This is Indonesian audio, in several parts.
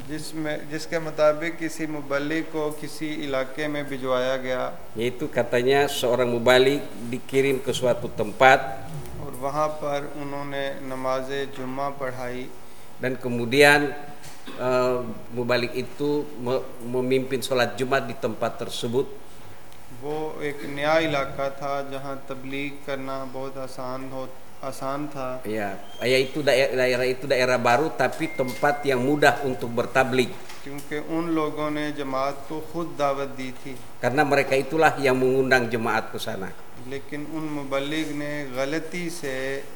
जिसके मुताबिक किसी मुबल्लिग को किसी इलाके में भिजवाया गया, yaitu katanya seorang mubalik dikirim ke suatu tempat और वहाँ पर उन्होंने नमाज जुम्मा पढ़ाई, dan kemudian mubalik itu memimpin sholat Jumat di tempat tersebut. वो एक नया इलाका था जहाँ तबलीग करना बहुत आसान था, Ya, yaitu daerah itu daerah baru tapi tempat yang mudah untuk bertablig. क्योंकि उन लोगों ने जमात को खुद दावत दी थी, Karena mereka itulah yang mengundang jemaat ke sana. लेकिन उन मुबल्लिग ने गलती से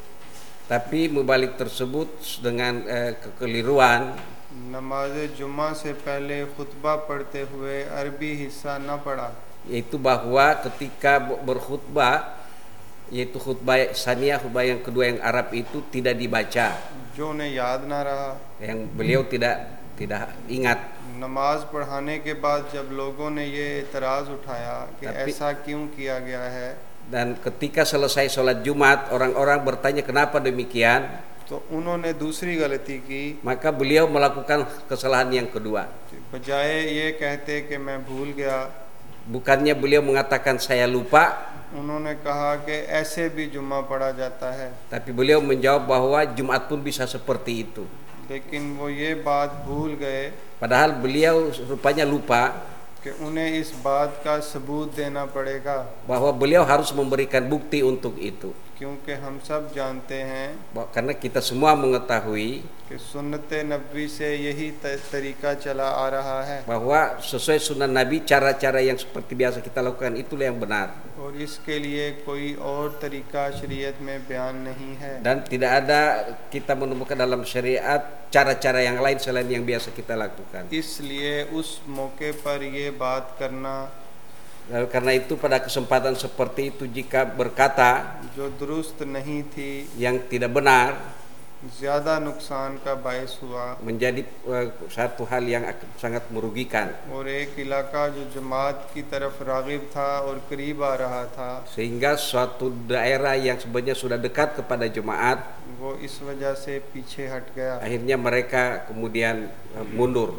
Tapi mubalik tersebut dengan kekeliruan नमाज जुम्मा से पहले खुतबा पढ़ते हुए अरबी हिस्सा न पढ़ा, yaitu bahwa ketika berkhutbah, yaitu khutbah saniyah, khutbah yang kedua yang Arab itu tidak dibaca, जो उन्हें याद ना रहा। yang beliau tidak ingat. नमाज पढ़ाने के बाद जब लोगों ने ये एतराज़ उठाया कि tapi- ऐसा क्यों किया गया है, Dan ketika selesai sholat Jumat, orang-orang bertanya kenapa demikian, तो उन्होंने दूसरी गलती की, maka beliau melakukan kesalahan yang kedua. बजाय ये कहते कि मैं भूल गया, Bukannya beliau mengatakan saya lupa, उन्होंने कहा कि ऐसे भी जुम्मा पढ़ा जाता है, tapi beliau menjawab bahwa Jumat pun bisa seperti itu. लेकिन वो ये बात भूल गए Padahal beliau rupanya lupa कि उन्हें इस बात का सबूत देना पड़ेगा, bahwa beliau harus memberikan bukti untuk itu. क्योंकि हम सब जानते हैं Karena kita semua mengetahui कि सुन्नत नबवी से यही तरीका चला आ रहा है, bahwa sesuai sunnah Nabi, cara-cara yang seperti biasa kita lakukan itulah yang benar. और इसके लिए कोई और तरीका शरीयत में बयान नहीं है। Dan tidak ada kita menemukan dalam syariat cara-cara yang lain selain yang biasa kita lakukan. इसलिए उस मौके पर ये बात करना Karena itu pada kesempatan seperti itu jika berkata जो दुरुस्त नहीं थी yang tidak benar ज़्यादा नुकसान का बायस हुआ, menjadi satu hal yang sangat merugikan, और एक इलाका जो जमात की तरफ रागिब था और करीब आ रहा था, sehingga suatu daerah yang sebenarnya sudah dekat kepada jemaat, वो इस वजह से पीछे हट गया। akhirnya mereka kemudian mundur.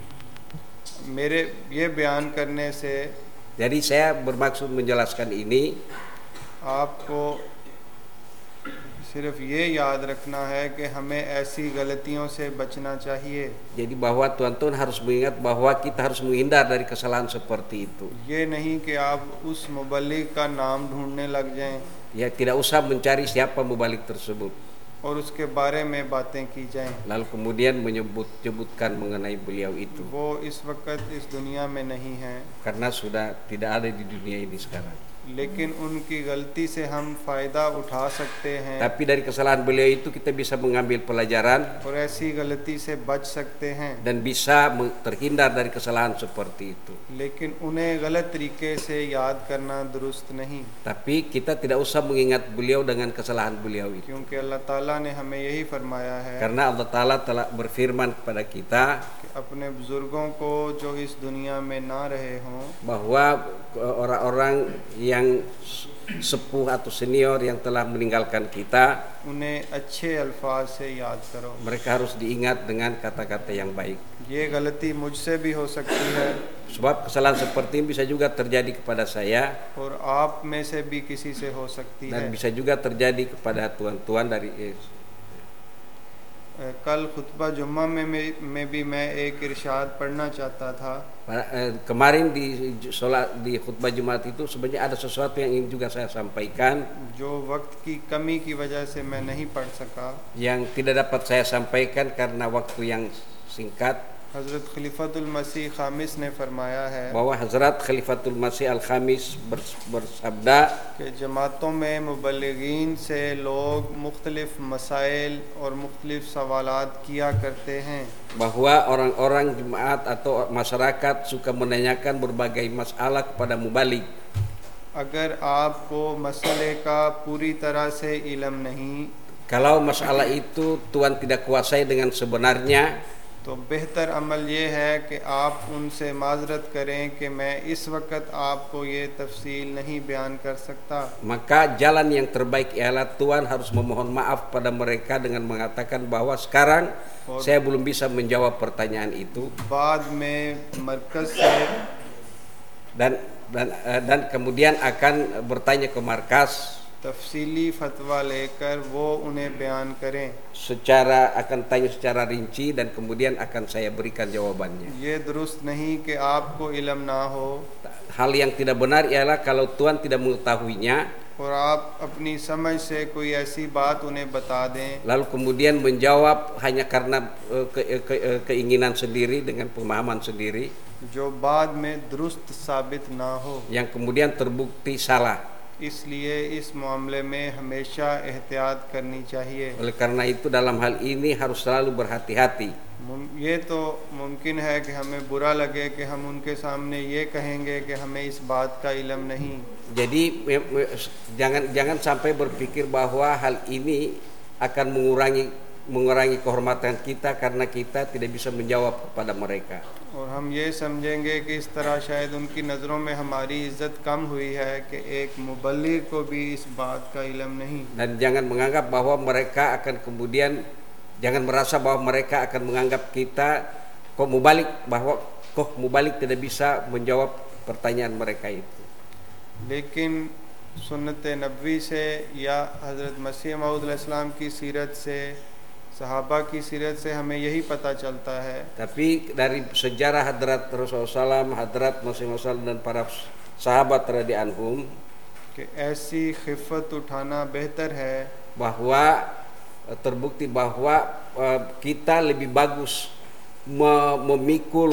मेरे ये बयान करने से Jadi saya bermaksud menjelaskan ini, आपको सिर्फ ये याद रखना है कि हमें ऐसी गलतियों से बचना चाहिए। jadi bahwa tuan-tuan harus mengingat bahwa kita harus menghindar dari kesalahan seperti itu. ये नहीं कि आप उस मुबल्लिग का नाम ढूंढने लग जाएं Ya, tidak usah mencari siapa mubalik tersebut, और उसके बारे में बातें की जाएं। lalu kemudian menyebutkan mengenai beliau itu, वो इस वक्त इस दुनिया में नहीं है, karena sudah tidak ada di dunia ini sekarang. लेकिन उनकी गलती से हम फ़ायदा उठा सकते हैं Tapi dari kesalahan beliau itu kita bisa mengambil pelajaran और ऐसी गलती से बच सकते हैं, dan bisa terhindar dari kesalahan seperti itu. लेकिन उन्हें गलत तरीके से याद करना दुरुस्त नहीं, Tapi kita tidak usah mengingat beliau dengan kesalahan beliau itu, क्योंकि अल्लाह ताला ने हमें यही फरमाया है karena Allah Ta'ala telah berfirman kepada kita कि अपने बुजुर्गों को जो इस दुनिया में ना रहे हों, bahwa orang-orang yang sepuh atau senior yang telah meninggalkan kita, उन्हें अच्छे अल्फाज से याद करो। mereka harus diingat dengan kata-kata yang baik. ये गलती मुझसे भी हो सकती है Sebab kesalahan seperti ini bisa juga terjadi kepada saya और आप में से भी किसी से हो सकती है। dan bisa juga terjadi kepada tuan-tuan dari कल खुतबा जुम्मा में भी मैं एक इरशाद पढ़ना चाहता था। kemarin di khutbah Jumat itu sebenarnya ada sesuatu yang ingin juga saya sampaikan, जो वक्त की कमी की वजह से मैं नहीं पढ़ सका। yang tidak dapat saya sampaikan karena waktu yang singkat, हज़रत खलीफतुल मसीह खामिस ने फरमाया है bahwa Hazrat Khalifatul Masih Al-Khamis bersabda कि जमातों में मुबल्लिगीन से लोग मुख्तलिफ मसाइल और मुख्तलिफ सवालात किया करते हैं, bahwa orang-orang jemaat atau masyarakat suka menanyakan berbagai masalah kepada mubalik. अगर आपको मसले का पूरी तरह से इल्म नहीं Kalau masalah itu tuan tidak kuasai dengan sebenarnya, तो बेहतर अमल ये है कि आप उनसे माजरत करें कि मैं इस वक्त आपको ये तफसील नहीं बयान कर सकता। maka jalan yang terbaik ialah tuan harus memohon maaf pada mereka dengan mengatakan bahwa sekarang saya belum bisa menjawab pertanyaan itu. बाद में मरकज़ से dan kemudian akan bertanya ke markas तफसीली फतवा लेकर वो उन्हें बयान करें. akan tanya secara rinci dan kemudian akan saya berikan jawabannya. ये दुरुस्त नहीं कि आपको इल्म ना हो Hal yang tidak benar ialah kalau Tuhan tidak mengetahuinya और आप अपनी समझ से कोई ऐसी बात उन्हें बता दें lalu kemudian menjawab hanya karena keinginan sendiri dengan pemahaman sendiri जो बाद में दुरुस्त साबित ना हो. yang kemudian terbukti salah. इसलिए इस मामले में हमेशा एहतियात करनी चाहिए. Oleh karena itu dalam hal ini harus selalu berhati-hati. ये तो मुमकिन है कि हमें बुरा लगे कि हम उनके सामने ये कहेंगे कि हमें इस बात का इल्म नहीं. Jadi jangan sampai berpikir bahwa hal ini akan mengurangi kehormatan kita karena kita tidak bisa menjawab kepada mereka. और हम ये समझेंगे कि इस तरह शायद उनकी नज़रों में हमारी इज़्ज़त कम हुई है कि एक मुबल्लिग को भी इस बात का इल्म नहीं. Dan jangan menganggap bahwa mereka akan kemudian jangan merasa bahwa mereka akan menganggap kita kok mubalik tidak bisa menjawab pertanyaan mereka itu. लेकिन सुन्नत नबवी से या हज़रत मसीह मऊद अलैहिस्सलाम की सीरत से सहाबा की सीरत से हमें यही पता चलता है. Tapi dari sejarah hadrat Rasulullah SAW, hadrat Masih Maud dan para sahabat radhiyallahu anhum कि ऐसी खिफ़त उठाना बेहतर है bahwa terbukti bahwa kita lebih bagus memikul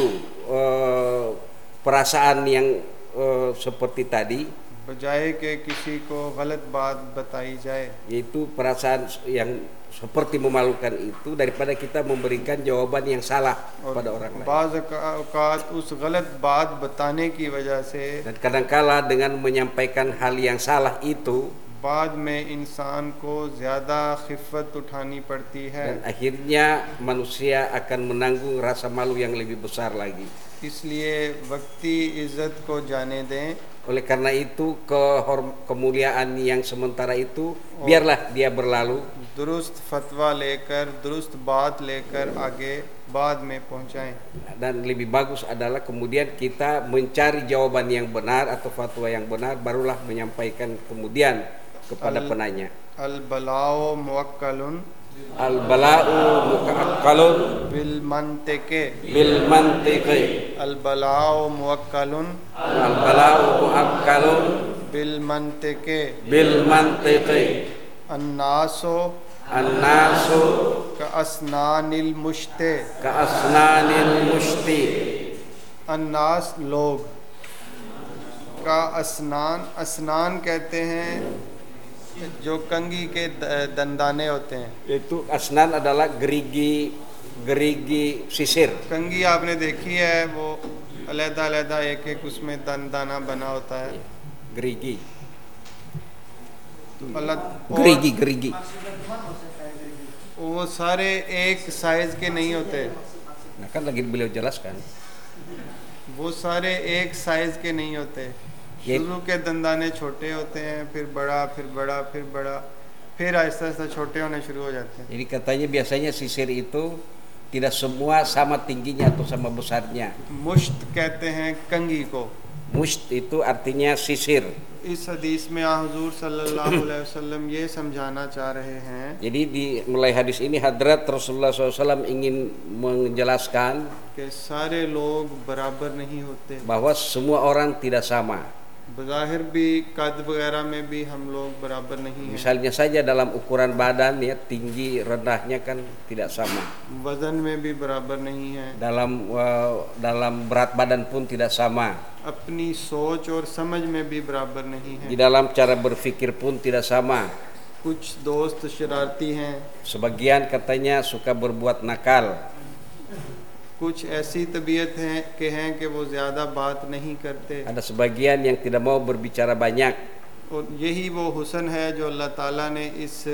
perasaan yang seperti tadi बजाय के किसी को गलत बात बताई जाए. yaitu perasaan yang seperti memalukan itu daripada kita memberikan jawaban yang salah pada orang lain. बाज़ औक़ात उस गलत बात बताने की वजह से Dan kadangkala dengan menyampaikan hal yang salah itu बाद में इंसान को ज़्यादा खिफ़त उठानी पड़ती है. dan akhirnya manusia akan menanggung rasa malu yang lebih besar lagi. इसलिए वक्ती इज़्ज़त को जाने दें. Oleh karena itu kemuliaan yang sementara itu biarlah dia berlalu. दुरुस्त फतवा लेकर दुरुस्त बात लेकर आगे बाद में पहुंचाएं. Dan lebih bagus adalah kemudian kita mencari jawaban yang benar atau fatwa yang benar barulah menyampaikan kemudian kepada penanya. Al-bala'u muwakkalun bil mantiqi. Al-bala'u muwakkalun bil mantiqi. An-nasu ka asnanil mushti. An-nas लोग का asnan कहते हैं जो कंगी के दंदाने होते हैं. Itu asnan adalah gerigi sisir. कंगी आपने देखी है, वो अलग-अलग एक उसमें दंदाना बना होता है. Gerigi. gerigi वो सारे एक साइज के नहीं होते. Nah kan lagi beliau jelaskan. वो सारे एक साइज के नहीं होते. शुरू के दंदाने छोटे होते हैं, फिर बड़ा, फिर बड़ा, फिर बड़ा, फिर आहिस्ता आहिस्ता छोटे होने शुरू हो जाते हैं. Jadi katanya biasanya sisir itu tidak semua sama tingginya atau sama besarnya. मुश्त कहते हैं कंगी को. Musht itu artinya sisir. इस हदीस में हुजूर सल्लल्लाहु अलैहि वसल्लम ये समझाना चाह रहे हैं. Jadi di mulai hadis ini hadrat Rasulullah SAW ingin menjelaskan कि सारे लोग बराबर नहीं होते. bahwa semua orang tidak sama. बज़ाहिर भी कद वगैरह में भी हम लोग बराबर नहीं हैं. Misalnya saja dalam ukuran badan ya, tinggi rendahnya kan tidak sama. वजन में भी बराबर नहीं है. Dalam berat badan pun tidak sama. अपनी सोच और समझ में भी बराबर नहीं है. Di dalam cara berpikir pun tidak sama. कुछ दोस्त शरारती हैं. Sebagian katanya suka berbuat nakal. कुछ ऐसी तबीयत हैं कि वो ज़्यादा बात नहीं करते. Ada sebagian yang tidak mau berbicara banyak. और यही वो हुस्न है जो अल्लाह ताला ने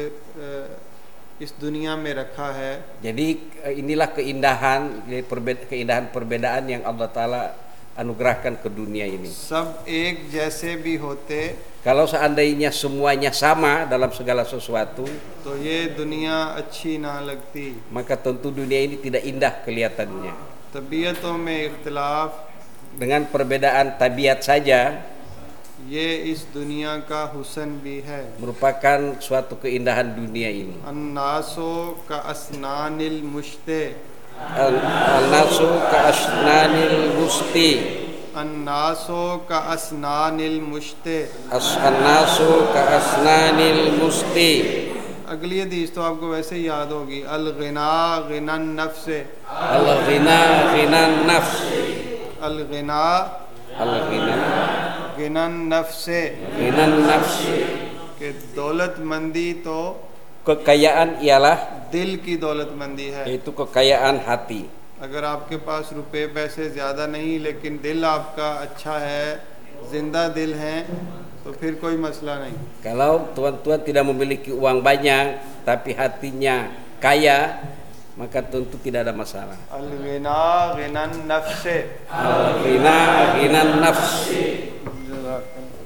इस दुनिया में रखा है. Jadi inilah keindahan perbedaan yang Allah Ta'ala anugerahkan ke dunia ini. सब एक जैसे भी होते Kalau seandainya semuanya sama dalam segala sesuatu, तो ये दुनिया अच्छी ना लगती. maka tentu dunia ini tidak indah kelihatannya. तबीयतों में इख्तिलाफ Dengan perbedaan tabiat saja ये इस दुनिया का हुस्न भी है. merupakan suatu keindahan dunia ini. अन्नासो का असनानिल मुश्ते Al-nasu ka asnanil musti. अन्नासो का असनानिल मुश्ते. An-nasu ka asnanil musti. अगली हदीस तो आपको वैसे ही याद होगी. अल गिना गिनन नफ्स. Al-ghina ghinan nafs. अल गिना Al-ghina गिनन नफ्स ghinan nafs. कि दौलतमंदी तो Kekayaan ialah दिल की दौलतमंदी है. yaitu kekayaan hati. अगर आपके पास रुपए पैसे ज़्यादा नहीं लेकिन दिल आपका अच्छा है, जिंदा दिल है, तो फिर कोई मसला नहीं. Kalau tuan-tuan tidak memiliki uang banyak tapi hatinya kaya, maka tentu tidak ada masalah. अल गिना गिनन नफ्स. Al-ghina ghinan nafs. जज़ाकल्लाह.